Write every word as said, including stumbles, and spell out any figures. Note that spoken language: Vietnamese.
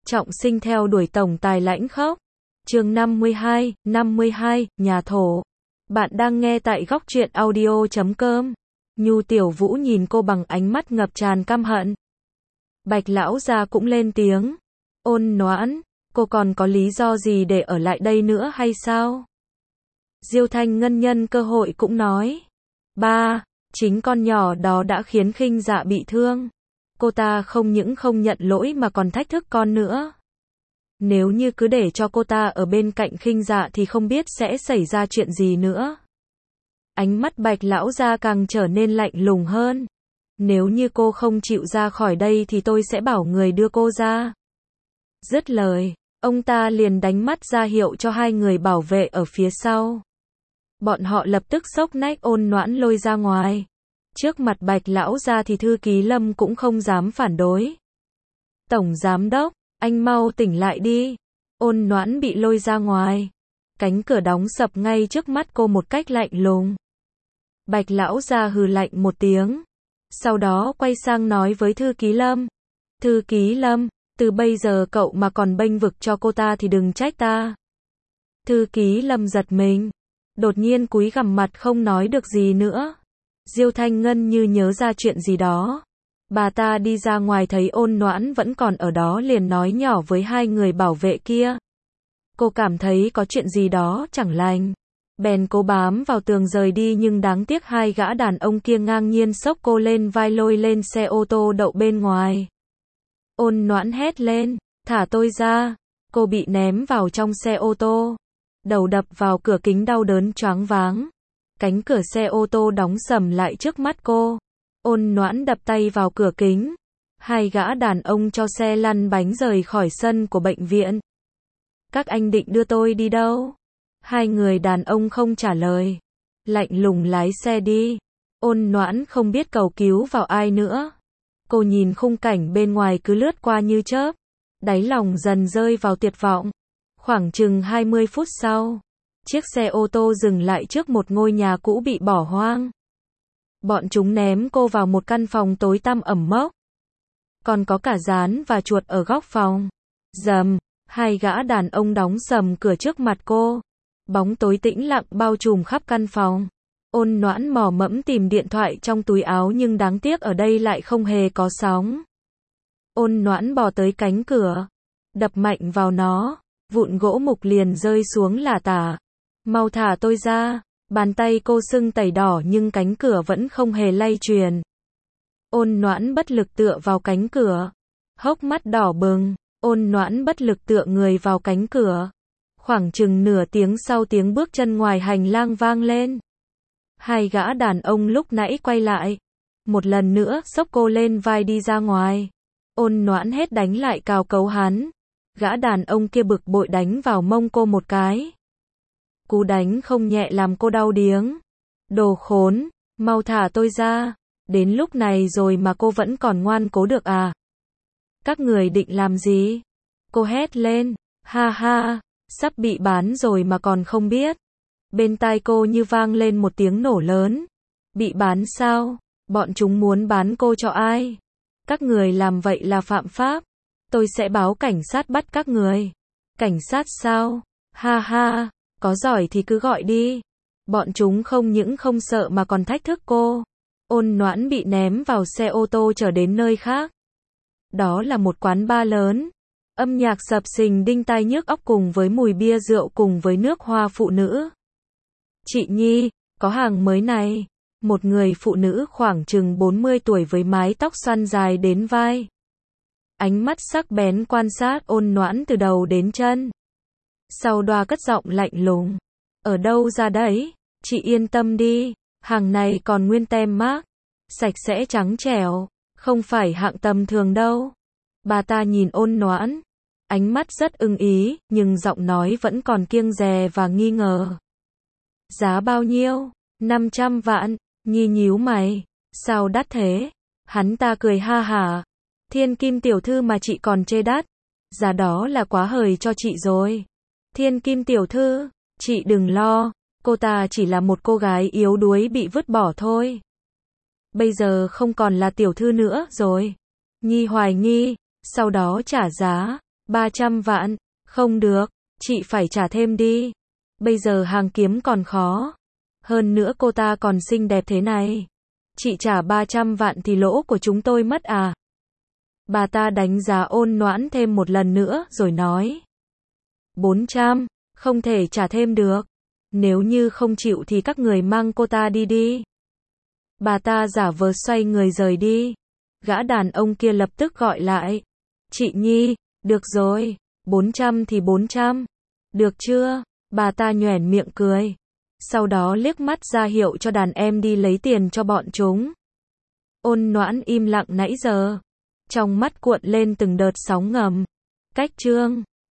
trọng sinh theo đuổi tổng tài lãnh khốc. Chương năm mươi hai, năm mươi hai, nhà thổ. Bạn đang nghe tại góc truyện audio chấm com. Nhu Tiểu Vũ nhìn cô bằng ánh mắt ngập tràn căm hận. Bạch lão gia cũng lên tiếng. Ôn Noãn, cô còn có lý do gì để ở lại đây nữa hay sao? Diêu Thanh Ngân nhân cơ hội cũng nói. Ba, chính con nhỏ đó đã khiến Khinh Dạ bị thương. Cô ta không những không nhận lỗi mà còn thách thức con nữa. Nếu như cứ để cho cô ta ở bên cạnh Khinh Dạ thì không biết sẽ xảy ra chuyện gì nữa. Ánh mắt Bạch lão gia càng trở nên lạnh lùng hơn. Nếu như cô không chịu ra khỏi đây thì tôi sẽ bảo người đưa cô ra. Dứt lời, ông ta liền đánh mắt ra hiệu cho hai người bảo vệ ở phía sau. Bọn họ lập tức xốc nách Ôn Noãn lôi ra ngoài. Trước mặt Bạch lão gia thì thư ký Lâm cũng không dám phản đối. Tổng giám đốc, anh mau tỉnh lại đi. Ôn Noãn bị lôi ra ngoài. Cánh cửa đóng sập ngay trước mắt cô một cách lạnh lùng. Bạch lão gia hừ lạnh một tiếng. Sau đó quay sang nói với thư ký Lâm. Thư ký Lâm, từ bây giờ cậu mà còn bênh vực cho cô ta thì đừng trách ta. Thư ký Lâm giật mình. Đột nhiên cúi gằm mặt không nói được gì nữa. Diêu Thanh Ngân như nhớ ra chuyện gì đó. Bà ta đi ra ngoài thấy Ôn Noãn vẫn còn ở đó liền nói nhỏ với hai người bảo vệ kia. Cô cảm thấy có chuyện gì đó chẳng lành. Bèn cố bám vào tường rời đi nhưng đáng tiếc hai gã đàn ông kia ngang nhiên xốc cô lên vai lôi lên xe ô tô đậu bên ngoài. Ôn Noãn hét lên, thả tôi ra. Cô bị ném vào trong xe ô tô. Đầu đập vào cửa kính đau đớn choáng váng. Cánh cửa xe ô tô đóng sầm lại trước mắt cô. Ôn Noãn đập tay vào cửa kính. Hai gã đàn ông cho xe lăn bánh rời khỏi sân của bệnh viện. Các anh định đưa tôi đi đâu? Hai người đàn ông không trả lời. Lạnh lùng lái xe đi. Ôn Noãn không biết cầu cứu vào ai nữa. Cô nhìn khung cảnh bên ngoài cứ lướt qua như chớp. Đáy lòng dần rơi vào tuyệt vọng. Khoảng chừng hai mươi phút sau, chiếc xe ô tô dừng lại trước một ngôi nhà cũ bị bỏ hoang. Bọn chúng ném cô vào một căn phòng tối tăm ẩm mốc. Còn có cả gián và chuột ở góc phòng. Rầm, hai gã đàn ông đóng sầm cửa trước mặt cô. Bóng tối tĩnh lặng bao trùm khắp căn phòng. Ôn Noãn mò mẫm tìm điện thoại trong túi áo nhưng đáng tiếc ở đây lại không hề có sóng. Ôn Noãn bò tới cánh cửa, đập mạnh vào nó. Vụn gỗ mục liền rơi xuống lả tả. Mau thả tôi ra. Bàn tay cô sưng tẩy đỏ nhưng cánh cửa vẫn không hề lay chuyển. Ôn Noãn bất lực tựa vào cánh cửa. Hốc mắt đỏ bừng. Ôn Noãn bất lực tựa người vào cánh cửa. Khoảng chừng nửa tiếng sau tiếng bước chân ngoài hành lang vang lên. Hai gã đàn ông lúc nãy quay lại. Một lần nữa xốc cô lên vai đi ra ngoài. Ôn Noãn hết đánh lại cào cấu hắn. Gã đàn ông kia bực bội đánh vào mông cô một cái. Cú đánh không nhẹ làm cô đau điếng. Đồ khốn, mau thả tôi ra. Đến lúc này rồi mà cô vẫn còn ngoan cố được à? Các người định làm gì? Cô hét lên. Ha ha, sắp bị bán rồi mà còn không biết. Bên tai cô như vang lên một tiếng nổ lớn. Bị bán sao? Bọn chúng muốn bán cô cho ai? Các người làm vậy là phạm pháp. Tôi sẽ báo cảnh sát bắt các người. Cảnh sát sao? Ha ha, có giỏi thì cứ gọi đi. Bọn chúng không những không sợ mà còn thách thức cô. Ôn Noãn bị ném vào xe ô tô trở đến nơi khác. Đó là một quán bar lớn. Âm nhạc sập sình đinh tai nhức óc cùng với mùi bia rượu cùng với nước hoa phụ nữ. Chị Nhi, có hàng mới này. Một người phụ nữ khoảng chừng bốn mươi tuổi với mái tóc xoăn dài đến vai. Ánh mắt sắc bén quan sát Ôn Noãn từ đầu đến chân. Sau đoa cất giọng lạnh lùng. Ở đâu ra đấy? Chị yên tâm đi. Hàng này còn nguyên tem mác. Sạch sẽ trắng trẻo. Không phải hạng tầm thường đâu. Bà ta nhìn Ôn Noãn. Ánh mắt rất ưng ý, nhưng giọng nói vẫn còn kiêng dè và nghi ngờ. Giá bao nhiêu? năm trăm vạn. Nhi nhíu mày. Sao đắt thế? Hắn ta cười ha hả. Thiên Kim tiểu thư mà chị còn chê đắt. Giá đó là quá hời cho chị rồi. Thiên Kim tiểu thư, chị đừng lo. Cô ta chỉ là một cô gái yếu đuối bị vứt bỏ thôi. Bây giờ không còn là tiểu thư nữa rồi. Nhi hoài nghi. Sau đó trả giá. ba trăm vạn, không được, chị phải trả thêm đi. Bây giờ hàng kiếm còn khó. Hơn nữa cô ta còn xinh đẹp thế này. Chị trả ba trăm vạn thì lỗ của chúng tôi mất à? Bà ta đánh giá Ôn Noãn thêm một lần nữa rồi nói. bốn trăm, không thể trả thêm được. Nếu như không chịu thì các người mang cô ta đi đi. Bà ta giả vờ xoay người rời đi. Gã đàn ông kia lập tức gọi lại. Chị Nhi, được rồi, bốn trăm thì bốn trăm. Được chưa? Bà ta nhoẻn miệng cười. Sau đó liếc mắt ra hiệu cho đàn em đi lấy tiền cho bọn chúng. Ôn Noãn im lặng nãy giờ. Trong mắt cuộn lên từng đợt sóng ngầm. Cách chương